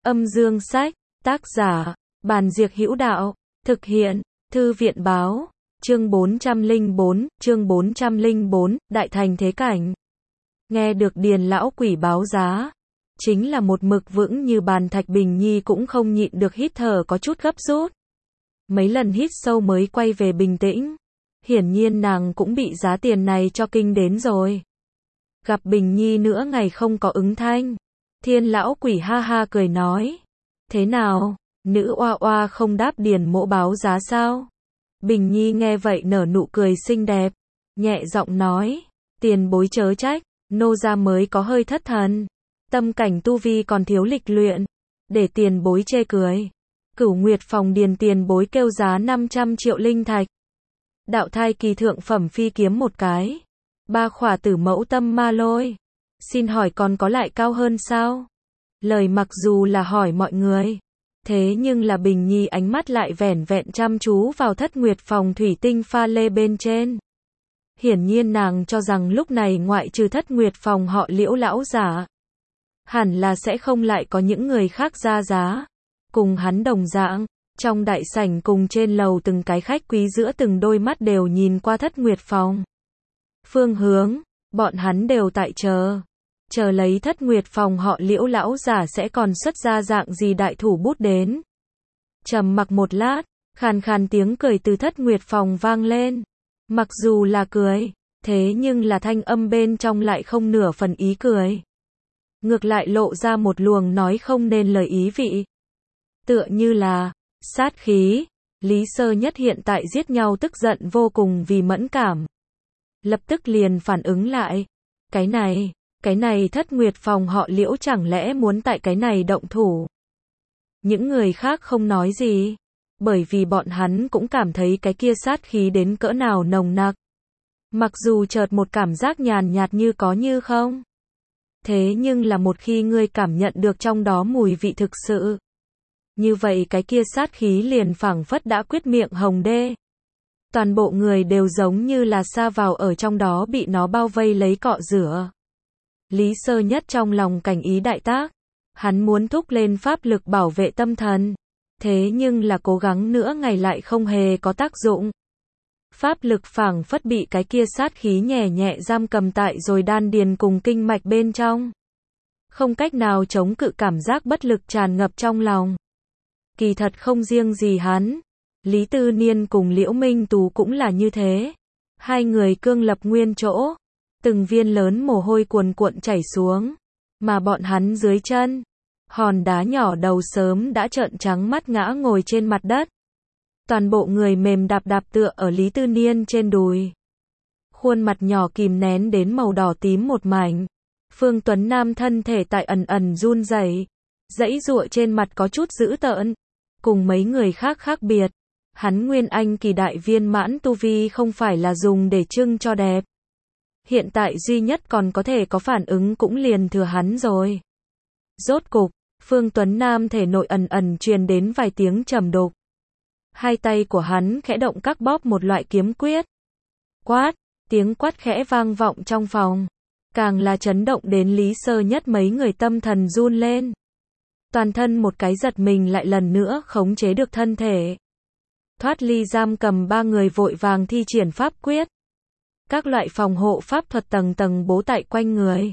Âm dương sách, tác giả, Bàn Diệc Hữu Đạo, thực hiện, Thư viện Báo, chương 404, Đại Thành Thế Cảnh. Nghe được Điền lão quỷ báo giá, chính là một mực vững như bàn thạch Bình Nhi cũng không nhịn được hít thở có chút gấp rút. Mấy lần hít sâu mới quay về bình tĩnh. Hiển nhiên nàng cũng bị giá tiền này cho kinh đến rồi. Gặp Bình Nhi nữa ngày không có ứng thanh. Thiên lão quỷ ha ha cười nói. Thế nào, nữ oa oa không đáp Điền mỗ báo giá sao? Bình Nhi nghe vậy nở nụ cười xinh đẹp. Nhẹ giọng nói. Tiền bối chớ trách, nô gia mới có hơi thất thần. Tâm cảnh tu vi còn thiếu lịch luyện. Để tiền bối chê cười. Cửu Nguyệt phòng Điền tiền bối kêu giá 500 triệu linh thạch. Đạo thai kỳ thượng phẩm phi kiếm một cái. 3 khỏa tử mẫu tâm ma lôi. Xin hỏi còn có lại cao hơn sao? Lời mặc dù là hỏi mọi người. Thế nhưng là Bình Nhi ánh mắt lại vẻn vẹn chăm chú vào Thất Nguyệt phòng thủy tinh pha lê bên trên. Hiển nhiên nàng cho rằng lúc này ngoại trừ Thất Nguyệt phòng họ Liễu lão giả, hẳn là sẽ không lại có những người khác ra giá. Cùng hắn đồng dạng, trong đại sảnh cùng trên lầu từng cái khách quý giữa từng đôi mắt đều nhìn qua Thất Nguyệt phòng. Phương hướng, bọn hắn đều tại chờ lấy Thất Nguyệt phòng họ Liễu lão giả sẽ còn xuất ra dạng gì đại thủ bút đến. Trầm mặc một lát, khàn khàn tiếng cười từ Thất Nguyệt phòng vang lên. Mặc dù là cười, thế nhưng là thanh âm bên trong lại không nửa phần ý cười. Ngược lại lộ ra một luồng nói không nên lời ý vị. Tựa như là sát khí. Lý Sơ Nhất hiện tại giết nhau tức giận vô cùng vì mẫn cảm. Lập tức liền phản ứng lại. Cái này Thất Nguyệt phòng họ Liễu chẳng lẽ muốn tại cái này động thủ. Những người khác không nói gì. Bởi vì bọn hắn cũng cảm thấy cái kia sát khí đến cỡ nào nồng nặc. Mặc dù chợt một cảm giác nhàn nhạt như có như không. Thế nhưng là một khi ngươi cảm nhận được trong đó mùi vị thực sự. Như vậy cái kia sát khí liền phảng phất đã quyết miệng hồng đê. Toàn bộ người đều giống như là sa vào ở trong đó bị nó bao vây lấy cọ rửa. Lý Sơ Nhất trong lòng cảnh ý đại tác. Hắn muốn thúc lên pháp lực bảo vệ tâm thần. Thế nhưng là cố gắng nữa ngày lại không hề có tác dụng. Pháp lực phảng phất bị cái kia sát khí nhẹ nhẹ giam cầm tại rồi đan điền cùng kinh mạch bên trong. Không cách nào chống cự cảm giác bất lực tràn ngập trong lòng. Kỳ thật không riêng gì hắn. Lý Tư Niên cùng Liễu Minh Tú cũng là như thế. Hai người cương lập nguyên chỗ. Từng viên lớn mồ hôi cuồn cuộn chảy xuống. Mà bọn hắn dưới chân. Hòn đá nhỏ đầu sớm đã trợn trắng mắt ngã ngồi trên mặt đất. Toàn bộ người mềm đạp đạp tựa ở Lý Tư Niên trên đùi. Khuôn mặt nhỏ kìm nén đến màu đỏ tím một mảnh. Phương Tuấn Nam thân thể tại ẩn ẩn run rẩy, giãy giụa trên mặt có chút dữ tợn. Cùng mấy người khác khác biệt, hắn Nguyên Anh kỳ đại viên mãn tu vi không phải là dùng để trưng cho đẹp. Hiện tại duy nhất còn có thể có phản ứng cũng liền thừa hắn rồi. Rốt cục, Phương Tuấn Nam thể nội ẩn ẩn truyền đến vài tiếng trầm đục. Hai tay của hắn khẽ động các bóp một loại kiếm quyết. Quát, tiếng quát khẽ vang vọng trong phòng. Càng là chấn động đến Lý Sơ Nhất mấy người tâm thần run lên. Toàn thân một cái giật mình lại lần nữa khống chế được thân thể. Thoát ly giam cầm ba người vội vàng thi triển pháp quyết. Các loại phòng hộ pháp thuật tầng tầng bố tại quanh người.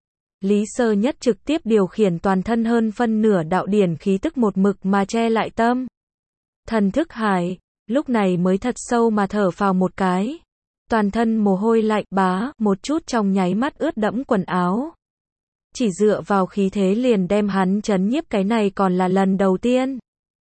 Lý Sơ Nhất trực tiếp điều khiển toàn thân hơn phân nửa đạo điển khí tức một mực mà che lại tâm. Thần thức hải, lúc này mới thật sâu mà thở phào một cái. Toàn thân mồ hôi lạnh bá, một chút trong nháy mắt ướt đẫm quần áo. Chỉ dựa vào khí thế liền đem hắn chấn nhiếp cái này còn là lần đầu tiên.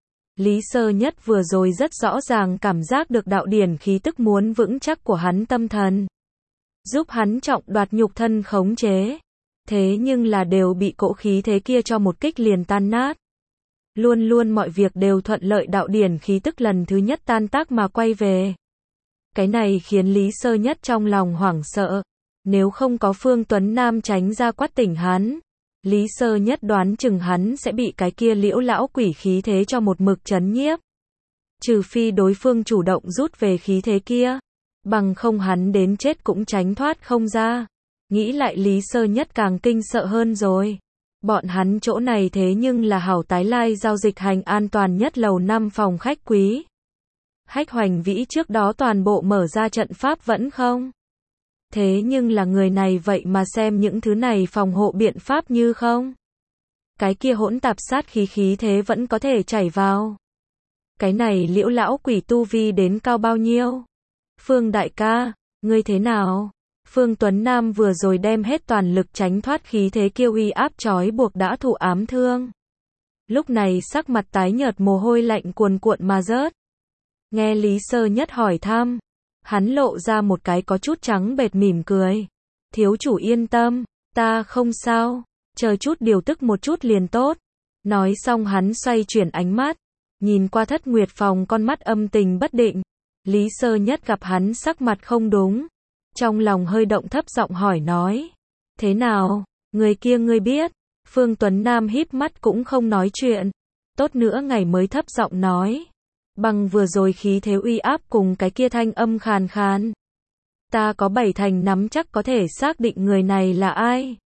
Lý Sơ Nhất vừa rồi rất rõ ràng cảm giác được đạo điển khí tức muốn vững chắc của hắn tâm thần. Giúp hắn trọng đoạt nhục thân khống chế. Thế nhưng là đều bị cỗ khí thế kia cho một kích liền tan nát. Luôn luôn mọi việc đều thuận lợi đạo điển khí tức lần thứ nhất tan tác mà quay về. Cái này khiến Lý Sơ Nhất trong lòng hoảng sợ. Nếu không có Phương Tuấn Nam tránh ra quát tỉnh hắn, Lý Sơ Nhất đoán chừng hắn sẽ bị cái kia Liễu lão quỷ khí thế cho một mực chấn nhiếp. Trừ phi đối phương chủ động rút về khí thế kia, bằng không hắn đến chết cũng tránh thoát không ra. Nghĩ lại Lý Sơ Nhất càng kinh sợ hơn rồi. Bọn hắn chỗ này thế nhưng là hảo tái lai giao dịch hành an toàn nhất lầu 5 phòng khách quý. Hách Hoành Vĩ trước đó toàn bộ mở ra trận pháp vẫn không. Thế nhưng là người này vậy mà xem những thứ này phòng hộ biện pháp như không. Cái kia hỗn tạp sát khí thế vẫn có thể chảy vào. Cái này Liễu lão quỷ tu vi đến cao bao nhiêu? Phương đại ca, ngươi thế nào? Phương Tuấn Nam vừa rồi đem hết toàn lực tránh thoát khí thế kia uy áp trói buộc đã thụ ám thương. Lúc này sắc mặt tái nhợt mồ hôi lạnh cuồn cuộn mà rớt. Nghe Lý Sơ Nhất hỏi thăm, hắn lộ ra một cái có chút trắng bệch mỉm cười. Thiếu chủ yên tâm, ta không sao, chờ chút điều tức một chút liền tốt. Nói xong hắn xoay chuyển ánh mắt, nhìn qua Thất Nguyệt phòng con mắt âm tình bất định. Lý Sơ Nhất gặp hắn sắc mặt không đúng, trong lòng hơi động thấp giọng hỏi nói. Thế nào, người kia ngươi biết? Phương Tuấn Nam híp mắt cũng không nói chuyện. Tốt nữa ngày mới thấp giọng nói. Bằng vừa rồi khí thế uy áp cùng cái kia thanh âm khàn khàn. Ta có 7 thành nắm chắc có thể xác định người này là ai.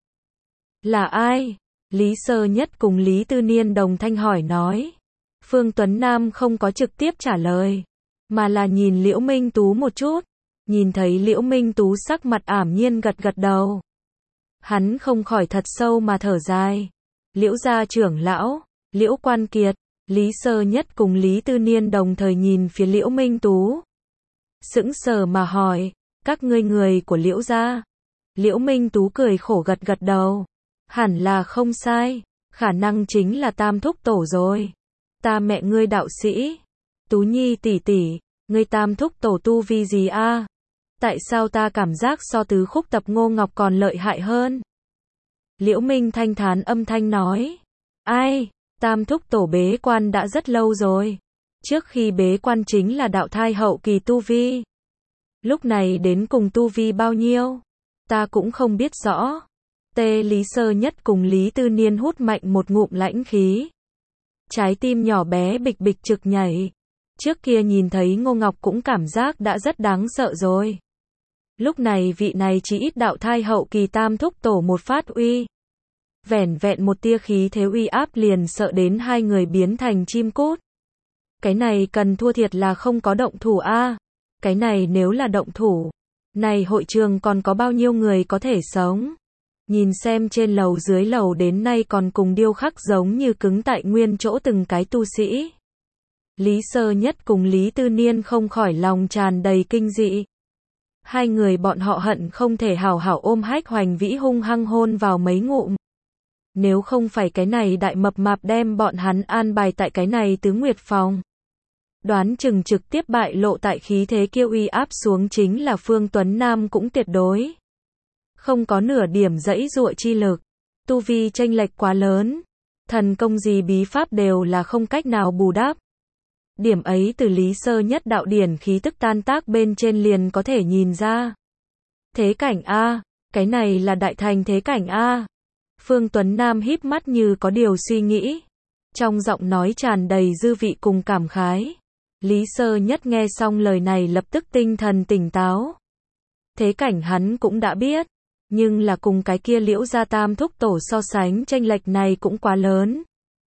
Là ai? Lý Sơ Nhất cùng Lý Tư Niên đồng thanh hỏi nói. Phương Tuấn Nam không có trực tiếp trả lời, mà là nhìn Liễu Minh Tú một chút. Nhìn thấy Liễu Minh Tú sắc mặt ảm nhiên gật gật đầu. Hắn không khỏi thật sâu mà thở dài. Liễu gia trưởng lão, Liễu Quan Kiệt, Lý Sơ Nhất cùng Lý Tư Niên đồng thời nhìn phía Liễu Minh Tú. Sững sờ mà hỏi, các ngươi người của Liễu gia? Liễu Minh Tú cười khổ gật gật đầu. Hẳn là không sai, khả năng chính là Tam thúc tổ rồi. Ta mẹ ngươi đạo sĩ. Tú Nhi tỷ tỷ, ngươi Tam thúc tổ tu vi gì a? Tại sao ta cảm giác so tứ khúc tập Ngô Ngọc còn lợi hại hơn? Liễu Minh thanh thán âm thanh nói. Ai, Tam thúc tổ bế quan đã rất lâu rồi. Trước khi bế quan chính là đạo thai hậu kỳ tu vi. Lúc này đến cùng tu vi bao nhiêu? Ta cũng không biết rõ. Tê Lý Sơ Nhất cùng Lý Tư Niên hút mạnh một ngụm lãnh khí. Trái tim nhỏ bé bịch bịch trực nhảy. Trước kia nhìn thấy Ngô Ngọc cũng cảm giác đã rất đáng sợ rồi. Lúc này vị này chỉ ít đạo thai hậu kỳ Tam thúc tổ một phát uy. Vẻn vẹn một tia khí thế uy áp liền sợ đến hai người biến thành chim cút. Cái này cần thua thiệt là không có động thủ a. Cái này nếu là động thủ, này hội trường còn có bao nhiêu người có thể sống. Nhìn xem trên lầu dưới lầu đến nay còn cùng điêu khắc giống như cứng tại nguyên chỗ từng cái tu sĩ. Lý Sơ Nhất cùng Lý Tư Niên không khỏi lòng tràn đầy kinh dị. Hai người bọn họ hận không thể hảo hảo ôm Hách Hoành Vĩ hung hăng hôn vào mấy ngụm. Nếu không phải cái này đại mập mạp đem bọn hắn an bài tại cái này Tứ Nguyệt phòng, đoán chừng trực tiếp bại lộ tại khí thế kia uy áp xuống chính là Phương Tuấn Nam cũng tuyệt đối không có nửa điểm dãy dụa chi lực. Tu vi chênh lệch quá lớn, thần công gì bí pháp đều là không cách nào bù đắp. Điểm ấy từ Lý Sơ Nhất đạo điển khí tức tan tác bên trên liền có thể nhìn ra. Thế cảnh a, cái này là đại thành thế cảnh a. Phương Tuấn Nam híp mắt như có điều suy nghĩ, trong giọng nói tràn đầy dư vị cùng cảm khái. Lý Sơ Nhất nghe xong lời này lập tức tinh thần tỉnh táo. Thế cảnh hắn cũng đã biết, nhưng là cùng cái kia Liễu gia Tam thúc tổ so sánh chênh lệch này cũng quá lớn.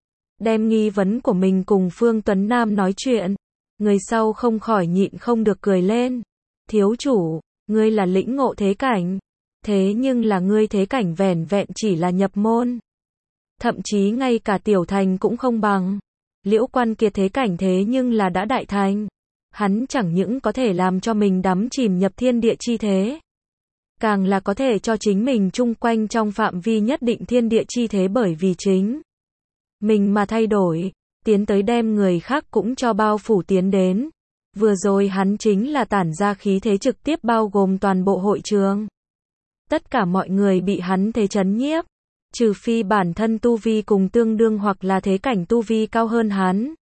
Đem nghi vấn của mình cùng Phương Tuấn Nam nói chuyện, người sau không khỏi nhịn không được cười lên. Thiếu chủ, ngươi là lĩnh ngộ thế cảnh, thế nhưng là ngươi thế cảnh vẻn vẹn chỉ là nhập môn. Thậm chí ngay cả tiểu thành cũng không bằng. Liễu Quan Kiệt thế cảnh thế nhưng là đã đại thành. Hắn chẳng những có thể làm cho mình đắm chìm nhập thiên địa chi thế, càng là có thể cho chính mình chung quanh trong phạm vi nhất định thiên địa chi thế bởi vì chính mình mà thay đổi, tiến tới đem người khác cũng cho bao phủ tiến đến. Vừa rồi hắn chính là tản ra khí thế trực tiếp bao gồm toàn bộ hội trường. Tất cả mọi người bị hắn thế chấn nhiếp, trừ phi bản thân tu vi cùng tương đương hoặc là thế cảnh tu vi cao hơn hắn.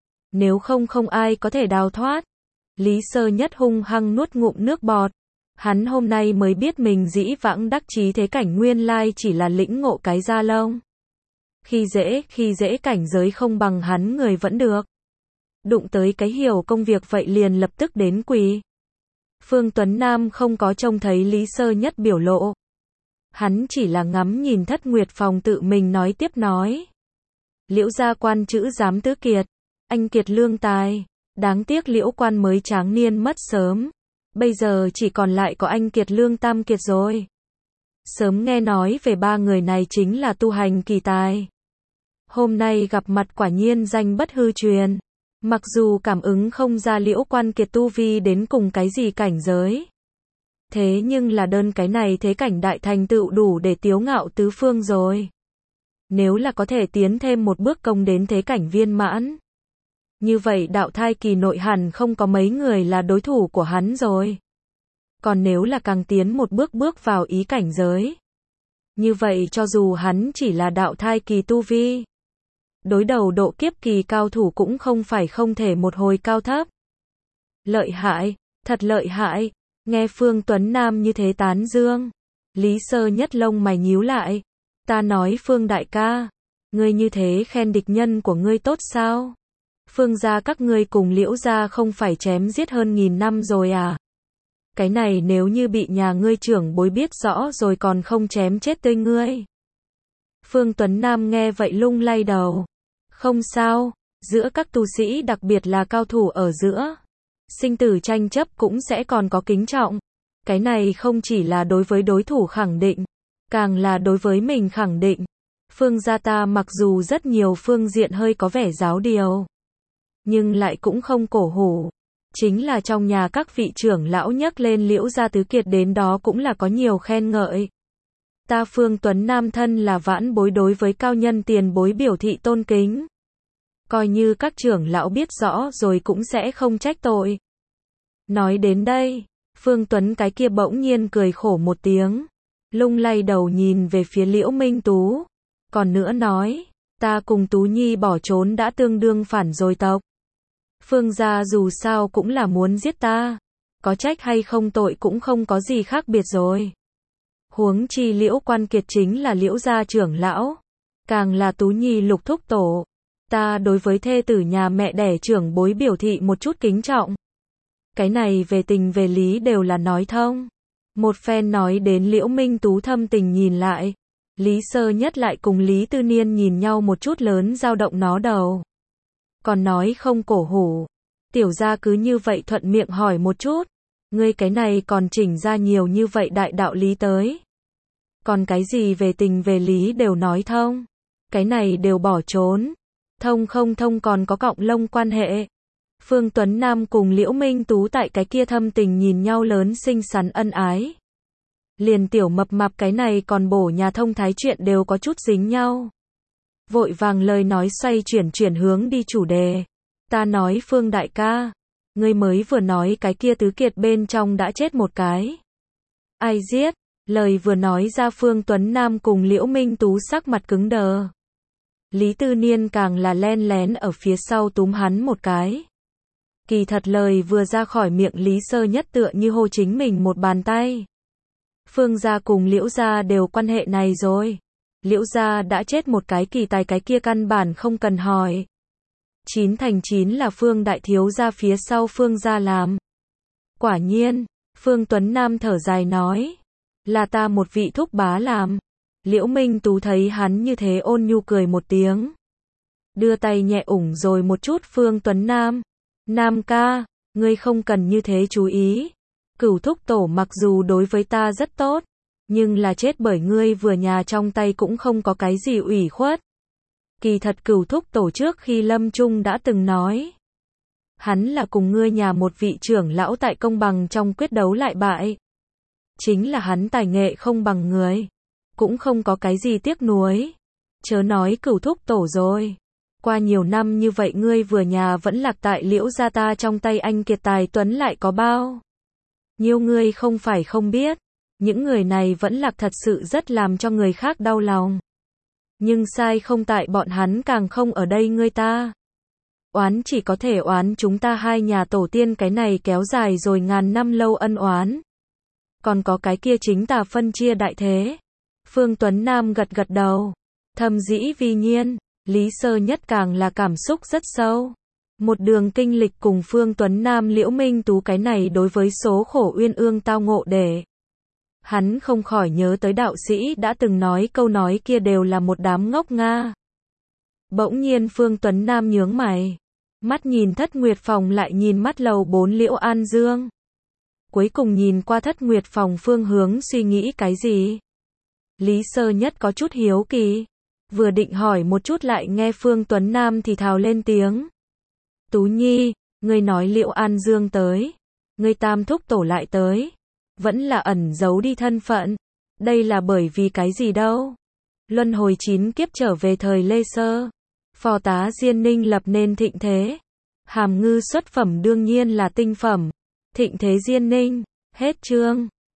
Nếu không không ai có thể đào thoát. Lý Sơ Nhất hung hăng nuốt ngụm nước bọt. Hắn hôm nay mới biết mình dĩ vãng đắc chí thế cảnh nguyên lai chỉ là lĩnh ngộ cái da lông. Khi dễ cảnh giới không bằng hắn người vẫn được. Đụng tới cái hiểu công việc vậy liền lập tức đến quỳ. Phương Tuấn Nam không có trông thấy Lý Sơ Nhất biểu lộ. Hắn chỉ là ngắm nhìn Thất Nguyệt Phòng tự mình nói tiếp nói. Liễu gia quan chữ giám tứ kiệt, anh kiệt lương tài, đáng tiếc Liễu quan mới tráng niên mất sớm, bây giờ chỉ còn lại có anh kiệt lương tam kiệt rồi. Sớm nghe nói về ba người này chính là tu hành kỳ tài. Hôm nay gặp mặt quả nhiên danh bất hư truyền. Mặc dù cảm ứng không ra Liễu quan kiệt tu vi đến cùng cái gì cảnh giới. Thế nhưng là đơn cái này thế cảnh đại thành tựu đủ để tiếu ngạo tứ phương rồi. Nếu là có thể tiến thêm một bước công đến thế cảnh viên mãn. Như vậy đạo thai kỳ nội hẳn không có mấy người là đối thủ của hắn rồi. Còn nếu là càng tiến một bước bước vào ý cảnh giới. Như vậy cho dù hắn chỉ là đạo thai kỳ tu vi. Đối đầu độ kiếp kỳ cao thủ cũng không phải không thể một hồi cao thấp. Lợi hại, thật lợi hại, nghe Phương Tuấn Nam như thế tán dương. Lý Sơ Nhất lông mày nhíu lại. Ta nói Phương đại ca, ngươi như thế khen địch nhân của ngươi tốt sao? Phương gia các ngươi cùng Liễu gia không phải chém giết hơn 1000 năm rồi à? Cái này nếu như bị nhà ngươi trưởng bối biết rõ rồi còn không chém chết tươi ngươi. Phương Tuấn Nam nghe vậy lung lay đầu. Không sao, giữa các tu sĩ đặc biệt là cao thủ ở giữa. Sinh tử tranh chấp cũng sẽ còn có kính trọng. Cái này không chỉ là đối với đối thủ khẳng định, càng là đối với mình khẳng định. Phương gia ta mặc dù rất nhiều phương diện hơi có vẻ giáo điều, nhưng lại cũng không cổ hủ. Chính là trong nhà các vị trưởng lão nhắc lên Liễu gia tứ kiệt đến đó cũng là có nhiều khen ngợi. Ta Phương Tuấn Nam thân là vãn bối đối với cao nhân tiền bối biểu thị tôn kính. Coi như các trưởng lão biết rõ rồi cũng sẽ không trách tội. Nói đến đây, Phương Tuấn cái kia bỗng nhiên cười khổ một tiếng. Lung lay đầu nhìn về phía Liễu Minh Tú. Còn nữa nói, ta cùng Tú Nhi bỏ trốn đã tương đương phản rồi tộc. Phương gia dù sao cũng là muốn giết ta. Có trách hay không tội cũng không có gì khác biệt rồi. Huống chi Liễu quan kiệt chính là Liễu gia trưởng lão. Càng là Tú Nhi lục thúc tổ. Ta đối với thê tử nhà mẹ đẻ trưởng bối biểu thị một chút kính trọng. Cái này về tình về lý đều là nói thông. Một phen nói đến Liễu Minh Tú thâm tình nhìn lại. Lý Sơ Nhất lại cùng Lý Tư Niên nhìn nhau một chút lớn dao động nó đầu. Còn nói không cổ hủ. Tiểu gia cứ như vậy thuận miệng hỏi một chút. Ngươi cái này còn chỉnh ra nhiều như vậy đại đạo lý tới. Còn cái gì về tình về lý đều nói thông. Cái này đều bỏ trốn. Thông không thông còn có cọng lông quan hệ. Phương Tuấn Nam cùng Liễu Minh Tú tại cái kia thâm tình nhìn nhau lớn xinh xắn ân ái. Liền tiểu mập mạp cái này còn bổ nhà thông thái chuyện đều có chút dính nhau. Vội vàng lời nói xoay chuyển hướng đi chủ đề. Ta nói Phương đại ca, ngươi mới vừa nói cái kia tứ kiệt bên trong đã chết một cái. Ai giết? Lời vừa nói ra Phương Tuấn Nam cùng Liễu Minh Tú sắc mặt cứng đờ. Lý Tư Niên càng là len lén ở phía sau túm hắn một cái. Kỳ thật lời vừa ra khỏi miệng Lý Sơ Nhất tựa như hô chính mình một bàn tay. Phương gia cùng Liễu gia đều quan hệ này rồi. Liễu gia đã chết một cái kỳ tài cái kia căn bản không cần hỏi. 9 thành 9 là Phương đại thiếu gia phía sau Phương gia làm. Quả nhiên, Phương Tuấn Nam thở dài nói. Là ta một vị thúc bá làm. Liễu Minh Tú thấy hắn như thế ôn nhu cười một tiếng. Đưa tay nhẹ ủng rồi một chút Phương Tuấn Nam. Nam ca, ngươi không cần như thế chú ý. Cửu thúc tổ mặc dù đối với ta rất tốt, nhưng là chết bởi ngươi vừa nhà trong tay cũng không có cái gì ủy khuất. Kỳ thật Cửu thúc tổ trước khi lâm chung đã từng nói. Hắn là cùng ngươi nhà một vị trưởng lão tại công bằng trong quyết đấu lại bại. Chính là hắn tài nghệ không bằng người. Cũng không có cái gì tiếc nuối. Chớ nói Cửu thúc tổ rồi. Qua nhiều năm như vậy ngươi vừa nhà vẫn lạc tại Liễu gia ta trong tay anh kiệt tài tuấn lại có bao. Nhiều người không phải không biết. Những người này vẫn lạc thật sự rất làm cho người khác đau lòng. Nhưng sai không tại bọn hắn càng không ở đây ngươi ta. Oán chỉ có thể oán chúng ta hai nhà tổ tiên cái này kéo dài rồi ngàn năm lâu ân oán. Còn có cái kia chính tà phân chia đại thế. Phương Tuấn Nam gật gật đầu. Thầm dĩ vi nhiên, Lý Sơ Nhất càng là cảm xúc rất sâu. Một đường kinh lịch cùng Phương Tuấn Nam Liễu Minh Tú cái này đối với số khổ uyên ương tao ngộ để Hắn không khỏi nhớ tới đạo sĩ đã từng nói câu nói kia đều là một đám ngốc nga. Bỗng nhiên Phương Tuấn Nam nhướng mày. Mắt nhìn Thất Nguyệt Phòng lại nhìn mắt lầu 4 Liễu An Dương. Cuối cùng nhìn qua Thất Nguyệt Phòng phương hướng suy nghĩ cái gì. Lý Sơ Nhất có chút hiếu kỳ. Vừa định hỏi một chút lại nghe Phương Tuấn Nam thì thào lên tiếng. Tú Nhi, ngươi nói Liễu An Dương tới. Ngươi tam thúc tổ lại tới. Vẫn là ẩn giấu đi thân phận. Đây là bởi vì cái gì đâu. Luân hồi 9 kiếp trở về thời Lê Sơ. Phò tá Diên Ninh lập nên thịnh thế. Hàm Ngư xuất phẩm đương nhiên là tinh phẩm. Thịnh thế Diên Ninh. Hết chương.